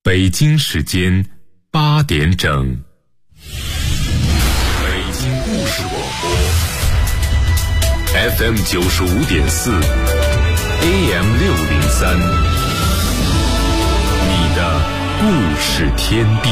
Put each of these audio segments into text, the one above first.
北京时间8点整，北京故事广播 FM 95.4 AM 603，你的故事天地。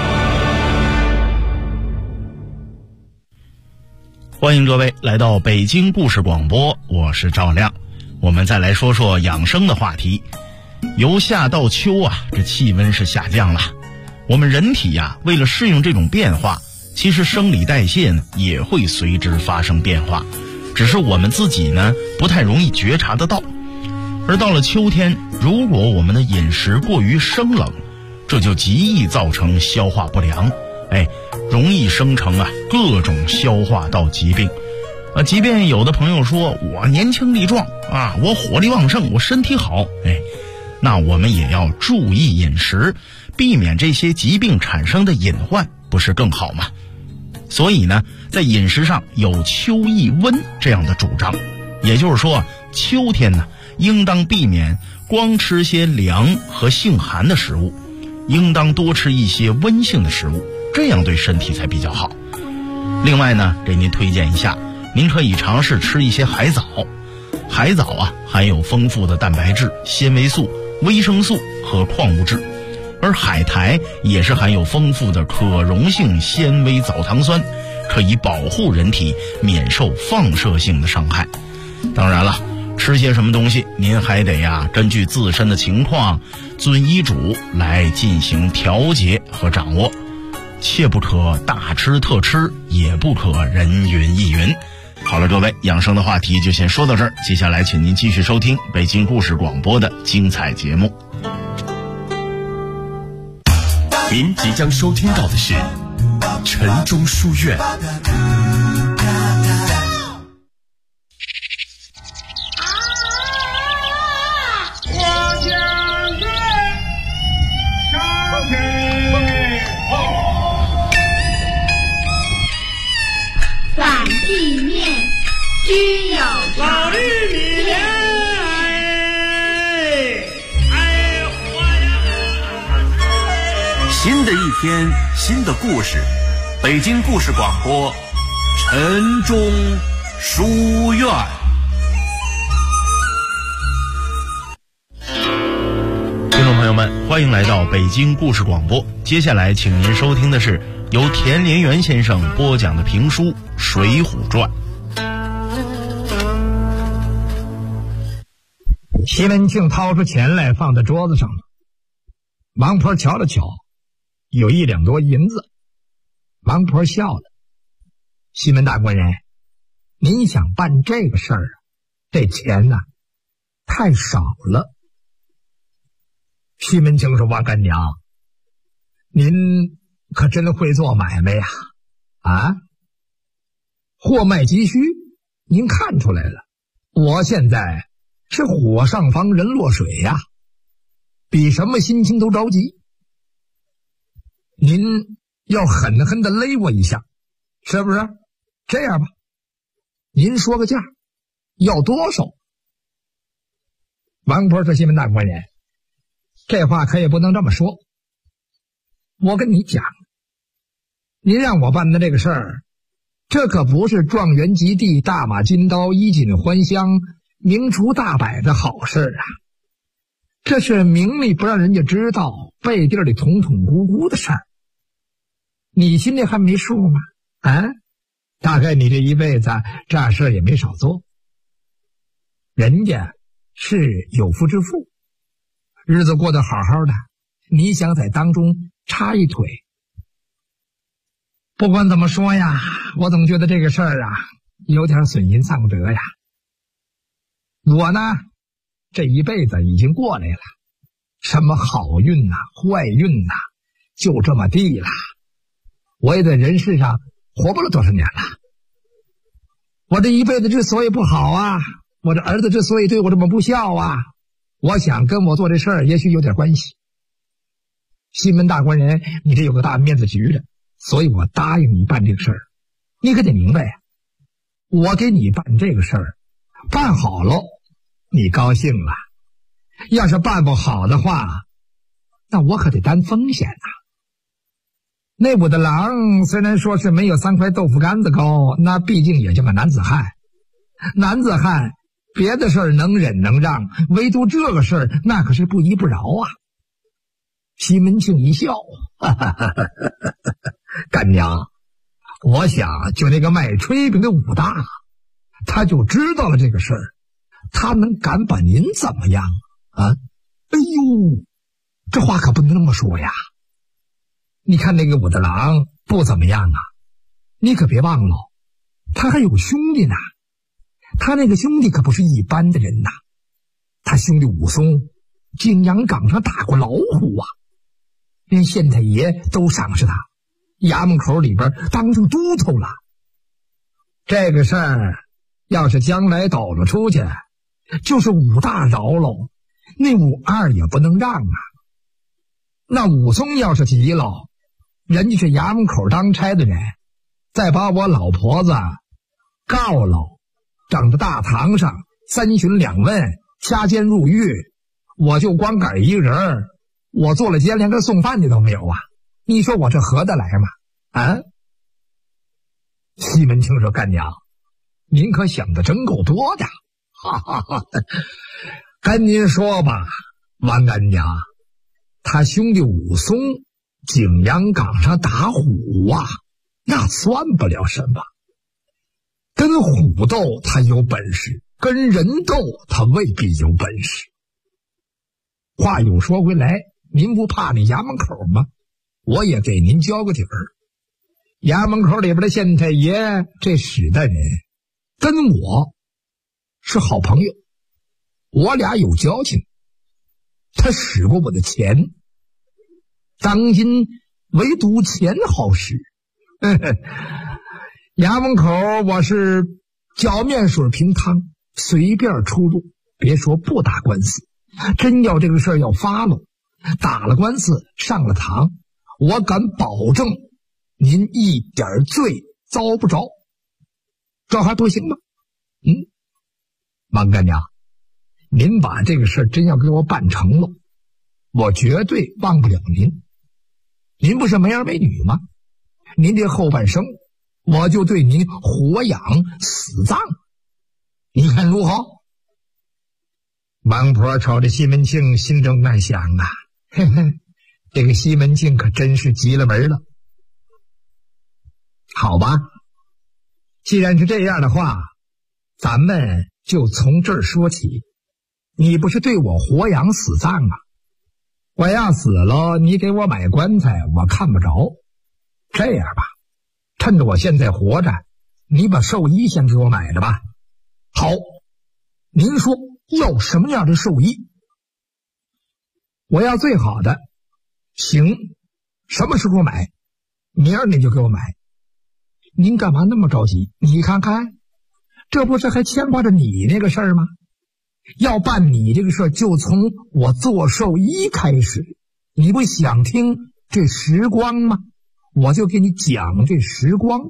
欢迎各位来到北京故事广播，我是赵亮。我们再来说说养生的话题。由夏到秋啊，这气温是下降了。我们人体呀，为了适应这种变化，其实生理代谢呢也会随之发生变化，只是我们自己呢不太容易觉察得到。而到了秋天，如果我们的饮食过于生冷，这就极易造成消化不良，容易生成各种消化道疾病。即便有的朋友说我年轻力壮啊，我火力旺盛，我身体好，那我们也要注意饮食，避免这些疾病产生的隐患，不是更好吗？所以呢，在饮食上有秋易温这样的主张，也就是说，秋天呢，应当避免光吃些凉和性寒的食物，应当多吃一些温性的食物，这样对身体才比较好。另外呢，给您推荐一下，您可以尝试吃一些海藻。海藻含有丰富的蛋白质、纤维素、维生素和矿物质，而海苔也是含有丰富的可溶性纤维藻糖酸，可以保护人体免受放射性的伤害。当然了，吃些什么东西您还得根据自身的情况遵医嘱来进行调节和掌握，切不可大吃特吃，也不可人云亦云。好了，各位，养生的话题就先说到这儿，接下来请您继续收听北京故事广播的精彩节目。 您即将收听到的是晨钟书院。 反地面需要老绿米新的一天，新的故事，北京故事广播晨钟书院。 听众朋友们，欢迎来到北京故事广播。接下来请您收听的是由田连元先生播讲的评书《水浒传》。 西门庆掏出钱来放在桌子上了，王婆瞧了瞧，有1两多银子。王婆笑了：“西门大官人，您想办这个事儿这钱太少了。”西门庆说：“王干娘，您可真会做买卖呀！货卖急需，您看出来了。我现在是火上方人落水呀，比什么心情都着急。您要狠狠地勒我一下，是不是？这样吧，您说个价，要多少？”王婆说：“西门大官人，这话可也不能这么说。我跟你讲，您让我办的这个事儿，这可不是状元及第、大马金刀、衣锦还乡、名除大摆的好事啊！这是明里不让人家知道，背地里捅捅咕咕的事儿。你心里还没数吗？大概你这一辈子这事儿也没少做。人家是有夫之妇，日子过得好好的，你想在当中插一腿。不管怎么说呀，我总觉得这个事儿有点损阴丧德呀。我呢，这一辈子已经过来了，什么好运坏运就这么地了。我也在人世上活不了多少年了。我这一辈子之所以不好我这儿子之所以对我这么不孝我想跟我做这事儿也许有点关系。西门大官人，你这有个大面子局的，所以我答应你办这个事儿。你可得明白我给你办这个事儿，办好了你高兴了，要是办不好的话， 那我可得担风险啊。那武大郎虽然说是没有3块豆腐干子高，那毕竟也是个男子汉。男子汉别的事儿能忍能让，唯独这个事儿那可是不依不饶啊。西门庆一笑，哈哈哈哈，干娘，我想就那个卖炊饼的武大，他就知道了这个事儿，他能敢把您怎么样啊？哎呦，这话可不能那么说呀。你看那个武大郎不怎么样啊，你可别忘了，他还有兄弟呢。他那个兄弟可不是一般的人呐，他兄弟武松景阳冈上打过老虎啊，连县太爷都赏识他，衙门口里边当上都头了。这个事儿要是将来抖了出去，就是武大饶了，那武二也不能让啊。那武松要是急了，人家是衙门口当差的人，再把我老婆子告了，整到大堂上3询2问，掐监入狱，我就光赶一个人，我做了监，连个送饭的都没有啊！你说我这合得来吗？啊！西门庆说：“干娘，您可想的真够多的，哈哈哈！跟您说吧，王干娘，他兄弟武松景阳冈上打虎啊，那算不了什么。跟虎斗他有本事，跟人斗他未必有本事。话又说回来，您不怕那衙门口吗？我也给您交个底儿。衙门口里边的县太爷这史大人跟我是好朋友，我俩有交情，他使过我的钱，当今唯独钱好使。衙门口我是搅面水平汤，随便出入，别说不打官司，真要这个事儿要发了，打了官司上了堂，我敢保证您一点罪遭不着。这还不行吗？王干娘，您把这个事儿真要给我办成了，我绝对忘不了您。您不是没儿没女吗？您这后半生我就对您活养死葬，你看如何？王婆瞅着西门庆，心中暗想啊，嘿嘿，这个西门庆可真是急了门了。好吧，既然是这样的话，咱们就从这儿说起。你不是对我活养死葬啊？我要死了，你给我买棺材，我看不着。这样吧，趁着我现在活着，你把寿衣先给我买了吧。好，您说要什么样的寿衣？我要最好的。行，什么时候买？明儿你就给我买。您干嘛那么着急？你看看，这不是还牵挂着你那个事儿吗？要办你这个事儿，就从我做寿衣开始。你不想听这时光吗？我就给你讲这时光。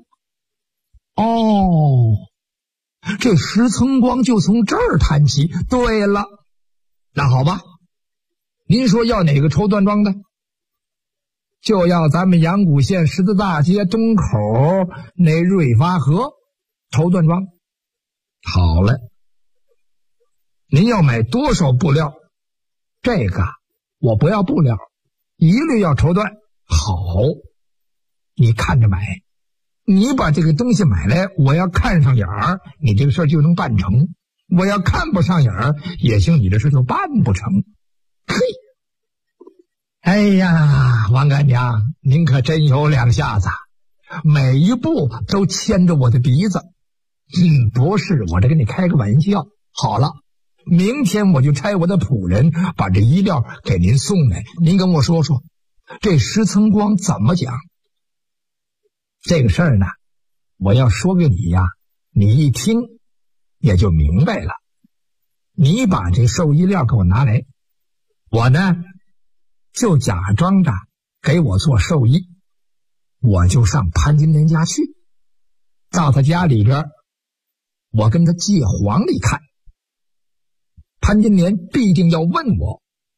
哦，这石层光就从这儿谈起。对了，那好吧，您说要哪个绸缎庄的？就要咱们阳谷县十字大街东口那瑞发河绸缎庄。好了，您要买多少布料？这个我不要布料，一律要绸缎。好，你看着买。你把这个东西买来，我要看上眼儿，你这个事儿就能办成；我要看不上眼儿，也行，你这事就办不成。嘿，哎呀，王干娘，您可真有两下子，每一步都牵着我的鼻子。不是，我这跟你开个玩笑。好了，明天我就差我的仆人把这衣料给您送来，您跟我说说，这石层光怎么讲？这个事儿呢，我要说给你呀，你一听也就明白了。你把这寿衣料给我拿来，我呢就假装着给我做寿衣，我就上潘金莲家去，到他家里边，我跟他借黄历看。潘金莲必定要问我，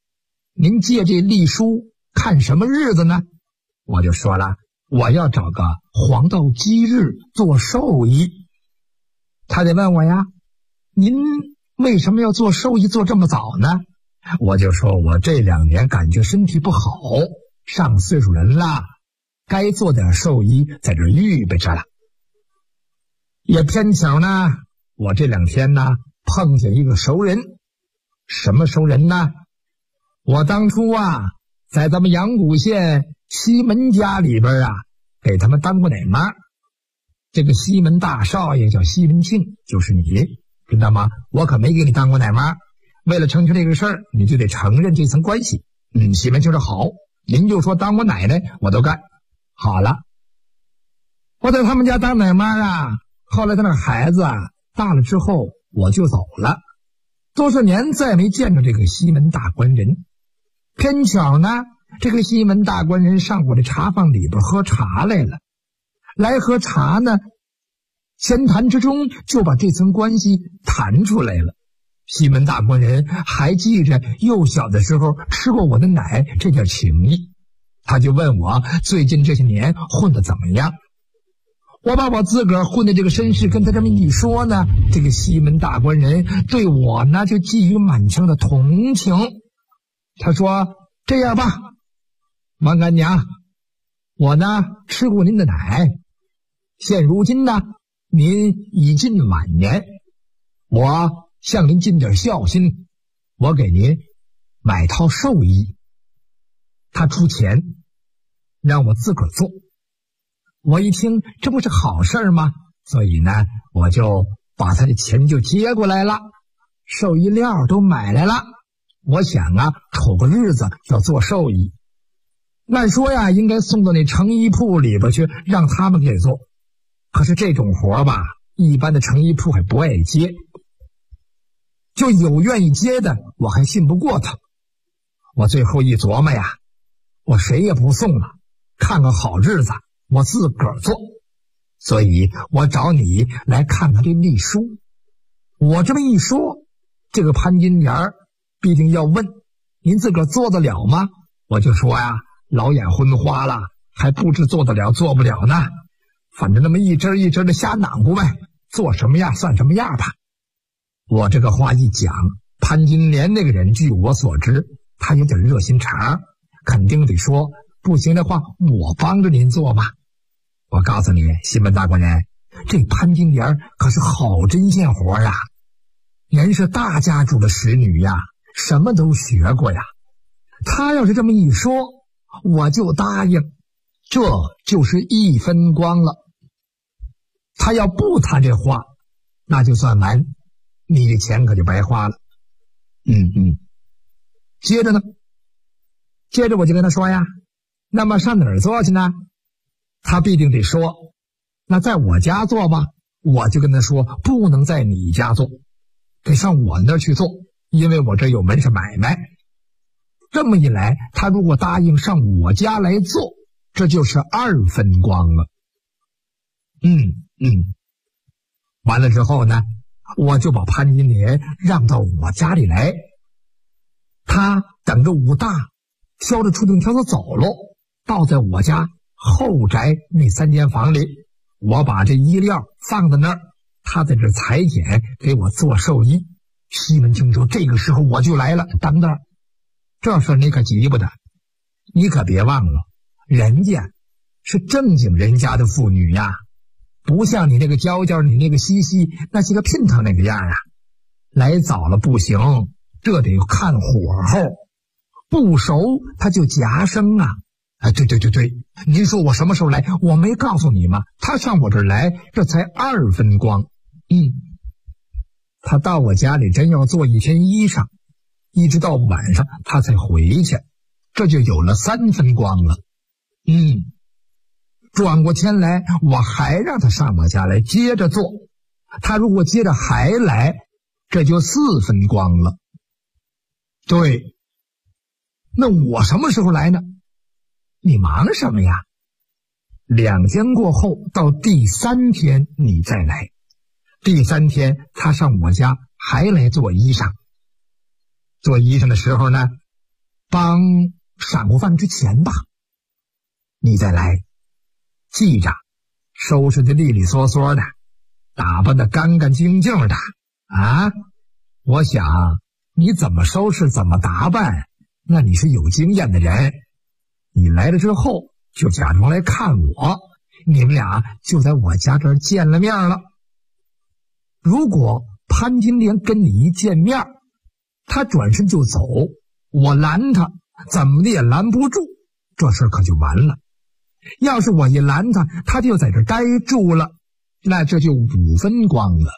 您借这历书看什么日子呢？我就说了，我要找个黄道吉日做寿衣。他得问我呀，您为什么要做寿衣做这么早呢？我就说我这2年感觉身体不好，上岁数人了，该做点寿衣在这预备着了。也偏巧呢，我这2天呢碰见一个熟人。什么熟人呢？我当初啊在咱们阳谷县西门家里边啊给他们当过奶妈。这个西门大少爷叫西门庆，就是你，知道吗？我可没给你当过奶妈。为了成全这个事儿，你就得承认这层关系。西门庆说好，您就说当我奶奶我都干。好了，我在他们家当奶妈啊，后来他那孩子啊大了之后我就走了，多少年再没见着这个西门大官人。偏巧呢，这个西门大官人上我的茶坊里边喝茶来了，来喝茶呢，闲谈之中就把这层关系谈出来了。西门大官人还记着幼小的时候吃过我的奶这点情谊，他就问我最近这些年混得怎么样。我把我自个儿混的这个身世跟他这么一说呢，这个西门大官人对我呢就寄予满腔的同情。他说，这样吧，王干娘，我呢吃过您的奶，现如今呢您已近晚年，我向您尽点孝心，我给您买套寿衣。他出钱让我自个儿做。我一听这不是好事吗？所以呢我就把他的钱就接过来了，寿衣料都买来了。我想啊瞅个日子要做寿衣，按说呀应该送到那成衣铺里边去让他们给做，可是这种活吧一般的成衣铺还不爱接，就有愿意接的我还信不过他。我最后一琢磨呀，我谁也不送了，看个好日子我自个儿做，所以我找你来看看这历书。我这么一说，这个潘金莲必定要问，您自个儿做得了吗？我就说呀，老眼昏花了，还不知做得了做不了呢，反正那么一针一针的瞎囊乎呗，做什么样算什么样吧。我这个话一讲，潘金莲那个人据我所知他有点热心肠，肯定得说不行的话我帮着您做吧。我告诉你，西门大官人，这潘金莲可是好针线活啊，人是大家主的使女呀，什么都学过呀。他要是这么一说，我就答应，这就是1分光了。他要不谈这话，那就算完，你的钱可就白花了。接着呢，接着我就跟他说呀，那么上哪儿做去呢？他必定得说，那在我家做吧。我就跟他说，不能在你家做，得上我那儿去做，因为我这有门市买卖。这么一来，他如果答应上我家来做，这就是2分光了。完了之后呢，我就把潘金莲让到我家里来，他等着武大挑着出顶条子走喽，倒在我家后宅那3间房里，我把这衣料放在那儿，他在这裁剪给我做寿衣。西门庆说，这个时候我就来了。等等，这事你可急不得，你可别忘了，人家是正经人家的妇女呀，不像你那个娇娇，你那个西西，那些个姘头那个样啊。来早了不行，这得看火候，不熟他就夹生啊。对，您说我什么时候来？我没告诉你吗？他上我这儿来，这才2分光。他到我家里真要做1天衣裳，一直到晚上他才回去，这就有了3分光了。转过天来，我还让他上我家来接着做，他如果接着还来，这就4分光了。对，那我什么时候来呢？你忙什么呀？2天过后，到第3天你再来。第3天他上我家还来做衣裳。做衣裳的时候呢， 帮晌午饭之前吧，你再来，记着收拾的利利索索的，打扮的干干净净的啊！我想你怎么收拾怎么打扮，那你是有经验的人。你来了之后就假装来看我，你们俩就在我家这儿见了面了。如果潘金莲跟你一见面，他转身就走，我拦他怎么的也拦不住，这事可就完了。要是我一拦他，他就在这待住了，那这就5分光了。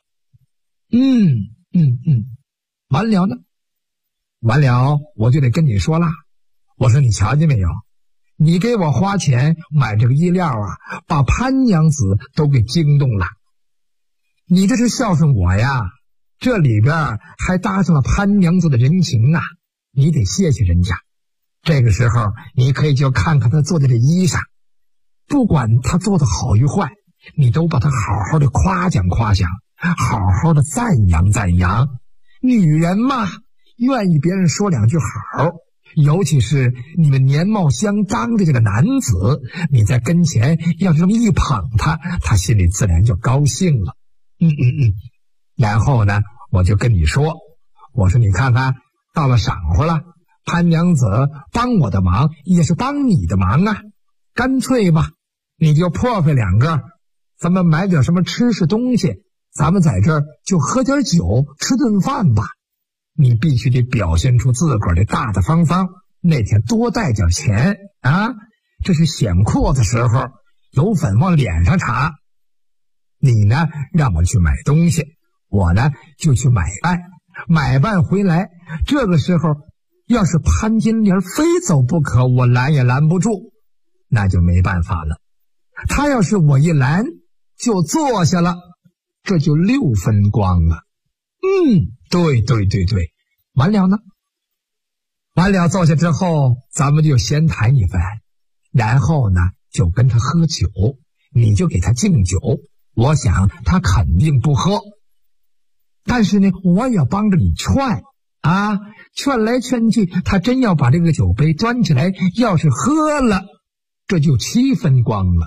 完了呢？完了我就得跟你说了，我说你瞧见没有，你给我花钱买这个衣料啊，把潘娘子都给惊动了。你这是孝顺我呀，这里边还搭上了潘娘子的人情啊，你得谢谢人家。这个时候你可以就看看他做的这衣裳，不管他做的好与坏，你都把他好好的夸奖夸奖，好好的赞扬赞扬。女人嘛，愿意别人说两句好，尤其是你们年貌相当的这个男子，你在跟前要是这么一捧他，他心里自然就高兴了。然后呢，我就跟你说，我说你看看，到了晌午了，潘娘子帮我的忙也是帮你的忙啊，干脆吧，你就破费2个，咱们买点什么吃食东西，咱们在这儿就喝点酒，吃顿饭吧。你必须得表现出自个儿的大大方方，那天多带点钱啊，这是显阔的时候，有粉往脸上擦。你呢，让我去买东西，我呢就去买办，买办回来，这个时候要是潘金莲非走不可，我拦也拦不住，那就没办法了。他要是我一拦就坐下了，这就6分光了。对，完了呢？完了坐下之后，咱们就先谈一番，然后呢就跟他喝酒，你就给他敬酒，我想他肯定不喝，但是呢我也帮着你劝啊，劝来劝去，他真要把这个酒杯端起来，要是喝了，这就7分光了。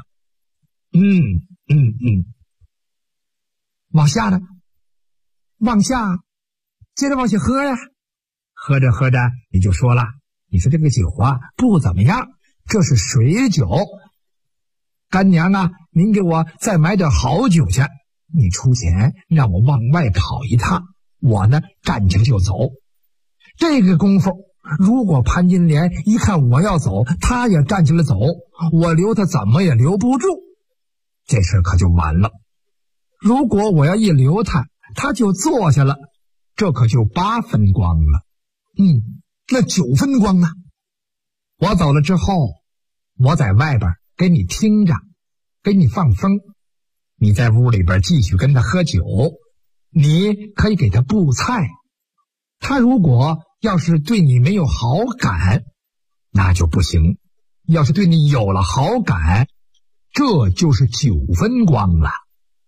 往下呢？往下，接着往下喝呀。喝着喝着，你就说了，你说这个酒啊不怎么样，这是水酒。干娘啊，您给我再买点好酒去。你出钱让我往外跑一趟，我呢站起来就走。这个功夫，如果潘金莲一看我要走，他也站起来走，我留他怎么也留不住，这事可就完了。如果我要一留他，他就坐下了，这可就8分光了。那9分光啊！我走了之后，我在外边给你听着，给你放风，你在屋里边继续跟他喝酒，你可以给他布菜。他如果要是对你没有好感，那就不行，要是对你有了好感，这就是9分光了。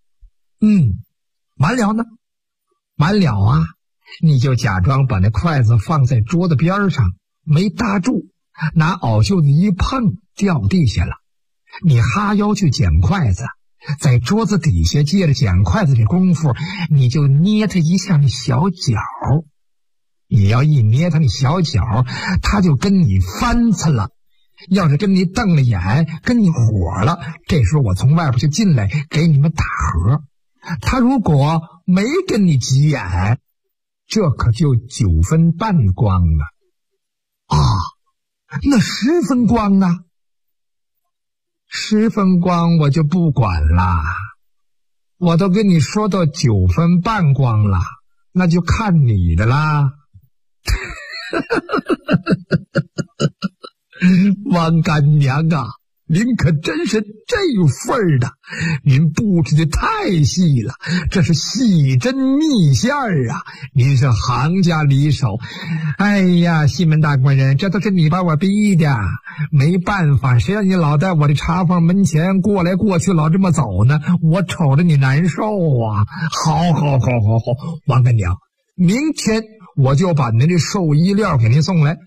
完了呢？完了啊，你就假装把那筷子放在桌子边上，没搭住，拿袄袖子一碰，掉地下了。你哈腰去捡筷子，在桌子底下借着捡筷子的功夫，你就捏他一下那小脚。你要一捏他那小脚，他就跟你翻刺了。要是跟你瞪了眼，跟你火了，这时候我从外边就进来给你们打和。他如果没跟你急眼，这可就9分半光了啊！那10分光呢？10分光我就不管了，我都跟你说到9分半光了，那就看你的啦。王干娘啊，您可真是这份儿的，您布置的太细了，这是细针密线啊，您是行家里手。哎呀，西门大官人，这都是你把我逼的，没办法，谁让你老在我的茶坊门前过来过去，老这么走呢？我瞅着你难受啊。好，王干娘，明天我就把您的寿衣料给您送来，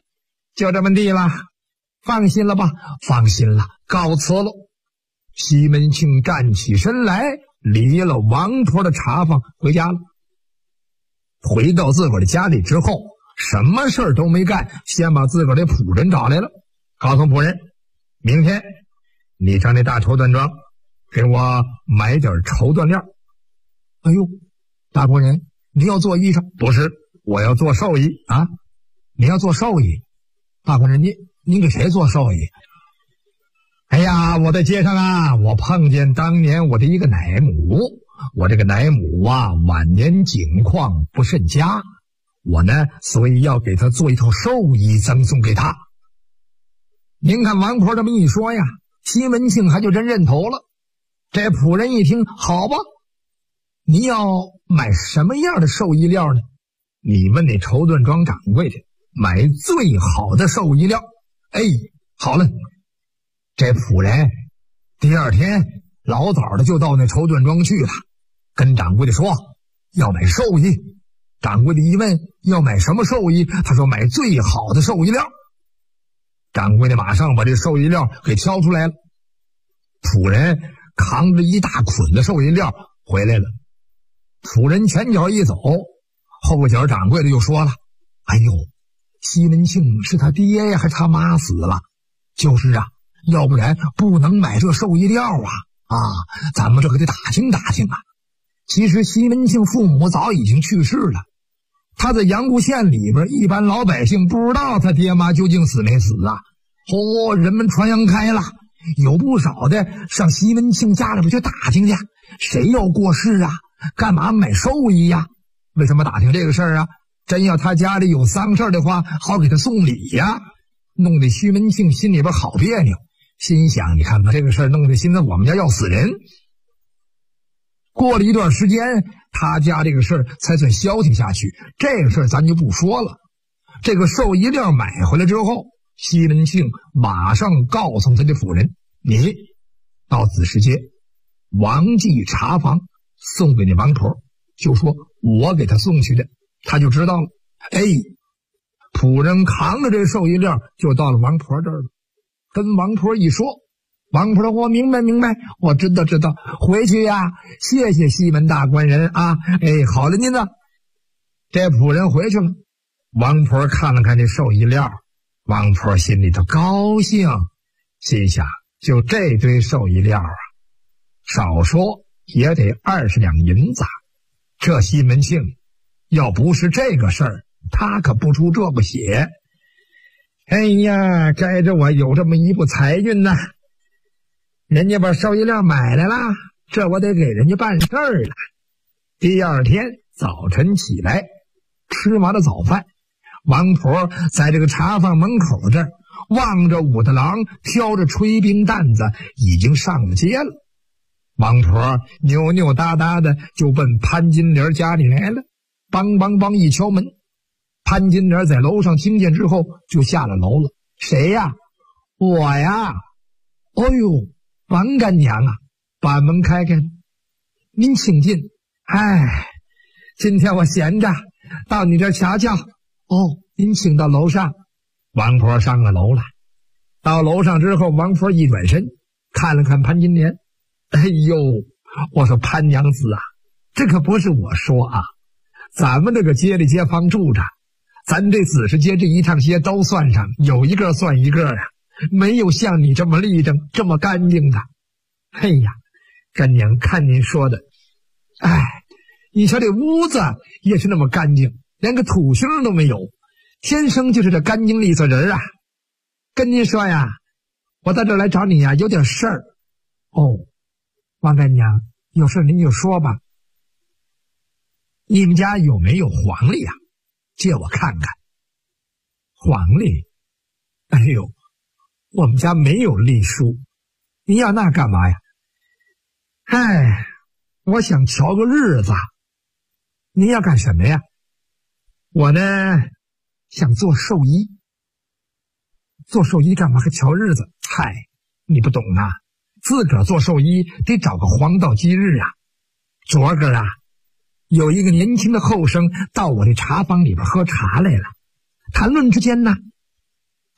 就这么地了，放心了吧？放心了，告辞了。西门庆站起身来，离了王婆的茶坊，回家了。回到自个儿的家里之后，什么事儿都没干，先把自个儿的仆人找来了，告诉仆人，明天你上那大绸缎庄给我买点绸缎料。哎呦，大仆人，你要做衣裳？不是，我要做寿衣啊。你要做寿衣？大仆人，您给谁做寿衣？哎呀，我在街上啊，我碰见当年我的一个奶母，我这个奶母啊，晚年景况不甚佳，我呢，所以要给她做一套寿衣赠送给她。您看王婆这么一说呀，西门庆还就真认头了。这仆人一听，好吧，你要买什么样的寿衣料呢？你问那绸缎庄掌柜的，买最好的寿衣料。哎，好了。这仆人第二天老早的就到那绸缎庄去了，跟掌柜的说要买寿衣。掌柜的一问要买什么寿衣，他说买最好的寿衣料。掌柜的马上把这寿衣料给挑出来了。仆人扛着一大捆的寿衣料回来了。仆人前脚一走，后脚掌柜的又说了，哎呦，西门庆是他爹呀还是他妈死了？就是啊，要不然不能买这寿衣料啊！咱们这可得打听打听啊。其实西门庆父母早已经去世了，他在阳谷县里边，一般老百姓不知道他爹妈究竟死没死啊。人们传扬开了，有不少的上西门庆家里边去打听去，谁要过世啊？干嘛买寿衣呀？为什么打听这个事儿啊？真要他家里有丧事的话，好给他送礼呀，弄得西门庆心里边好别扭。心想，你看把这个事儿弄得现在我们家要死人。过了一段时间，他家这个事儿才算消停下去。这个事儿咱就不说了。这个寿衣料买回来之后，西门庆马上告诉他的仆人，你到子时街王记茶坊送给那王婆，就说我给他送去的，他就知道了。哎，仆人扛着这寿衣料就到了王婆这儿了，跟王婆一说，王婆说我明白，我知道，回去呀，谢谢西门大官人啊。哎，好了您呢。这仆人回去了，王婆看了看这寿衣料，王婆心里头高兴，心想就这堆寿衣料啊，少说也得20两银子。这西门庆要不是这个事儿，他可不出这个血。哎呀，该着我有这么一步财运呐！人家把寿衣料买来了，这我得给人家办事儿了。第二天早晨起来，吃完了早饭，王婆在这个茶坊门口这儿望着武大郎挑着炊冰担子已经上了街了。王婆扭扭哒哒的就奔潘金莲家里来了，梆梆梆一敲门，潘金莲在楼上听见之后就下了楼了。谁呀？我呀。哎呦，王干娘啊，把门开开，您请进。哎，今天我闲着，到你这儿瞧瞧。哦，您请到楼上。王婆上了楼了。到楼上之后，王婆一转身看了看潘金莲。哎呦，我说潘娘子啊，这可不是我说啊，咱们这个街里街坊住着，咱这子时街这一趟街都算上，有一个算一个啊，没有像你这么立正这么干净的。哎呀，干娘看您说的，哎，你瞧这屋子也是那么干净，连个土星都没有，天生就是这干净利索人啊。跟您说呀，我到这儿来找你呀，有点事儿。哦，王干娘，有事您就说吧。你们家有没有黄历啊？借我看看。黄历？哎呦，我们家没有历书，您要那干嘛呀？哎，我想瞧个日子。您要干什么呀？我呢，想做寿衣。做寿衣干嘛还瞧日子？嗨，你不懂啊，自个儿做寿衣得找个黄道吉日啊。昨个啊，有一个年轻的后生到我这茶坊里边喝茶来了，谈论之间呢，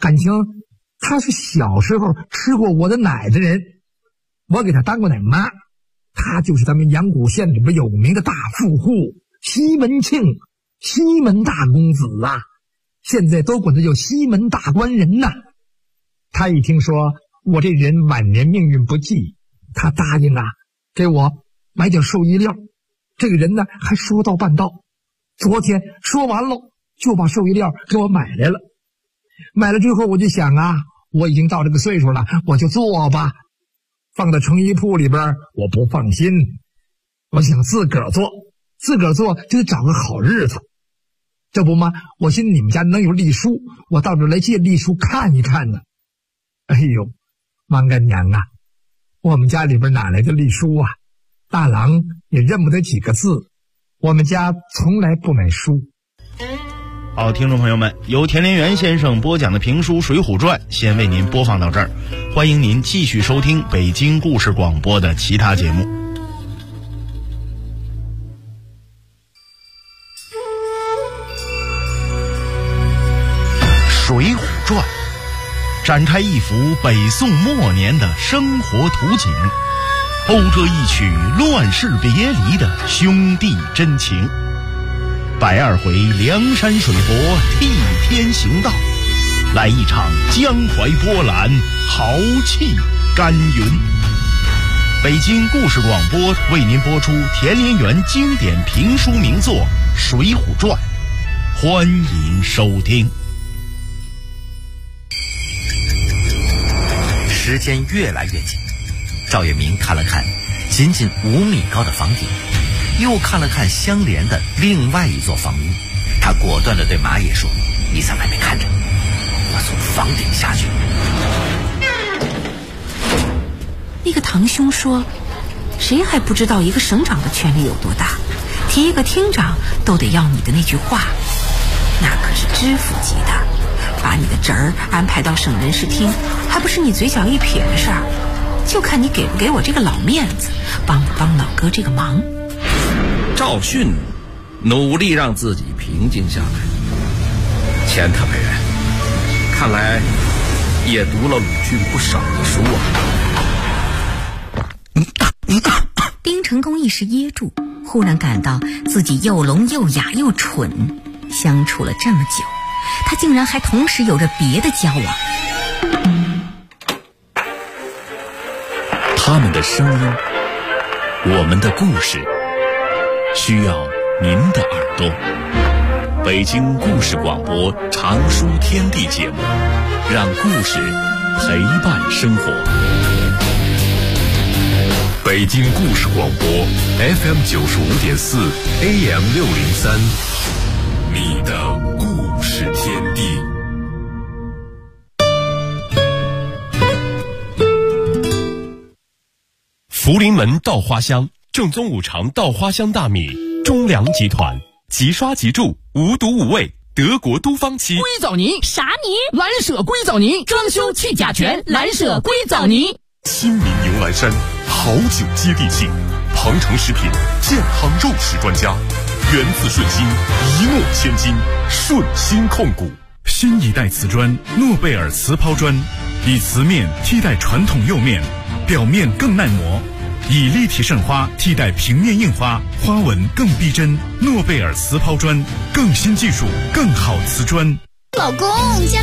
感情他是小时候吃过我的奶的人，我给他当过奶妈。他就是咱们阳谷县里边有名的大富户西门庆，西门大公子啊，现在都管他叫西门大官人呐。他一听说我这人晚年命运不济，他答应啊给我买点寿衣料。这个人呢还说到办到，昨天说完了就把寿衣料给我买来了。买了之后我就想啊，我已经到这个岁数了，我就做吧。放到成衣铺里边我不放心，我想自个儿做就得找个好日子。这不嘛，我寻你们家能有隶书，我到这儿来借隶书看一看呢。哎呦，王干娘啊，我们家里边哪来的隶书啊？大郎也认不得几个字，我们家从来不买书。 好，听众朋友们，由田连元先生播讲的评书《水浒传》先为您播放到这儿，欢迎您继续收听北京故事广播的其他节目。《水浒传》展开一幅北宋末年的生活图景，讴歌一曲乱世别离的兄弟真情。120回梁山水泊替天行道，来一场江淮波澜豪气干云。北京故事广播为您播出田连元经典评书名作《水浒传》，欢迎收听。 时间越来越近，赵月明看了看仅仅5米高的房顶，又看了看相连的另外一座房屋，他果断地对马野说：“你在外面看着，我从房顶下去。” 那个堂兄说，谁还不知道一个省长的权力有多大，提一个厅长都得要你的那句话，那可是知府级的，把你的侄儿安排到省人事厅，还不是你嘴角一撇的事儿，就看你给不给我这个老面子，帮不帮老哥这个忙。 赵迅努力让自己平静下来，钱特派员看来也读了鲁迅不少的书啊。 丁成功一时噎住，忽然感到自己又聋又哑又蠢，相处了这么久，他竟然还同时有着别的交往。 他们的声音，我们的故事，需要您的耳朵。北京故事广播长书天地节目，让故事陪伴生活。北京故事广播 FM 95.4 AM 603，你的故事天地。福临门稻花香，正宗五常稻花香大米，中粮集团，即刷即住，无毒无味，德国都芳漆。 硅藻泥啥泥？蓝舍硅藻泥，装修去甲醛，蓝舍硅藻泥。 亲民牛栏山，好酒接地气，庞城食品健康肉食专家，源自顺心，一诺千金，顺心控股。 新一代瓷砖诺贝尔瓷抛砖，以瓷面替代传统釉面，表面更耐磨，以立体渗花替代平面印花，花纹更逼真。诺贝尔瓷抛砖，更新技术，更好瓷砖。 老公，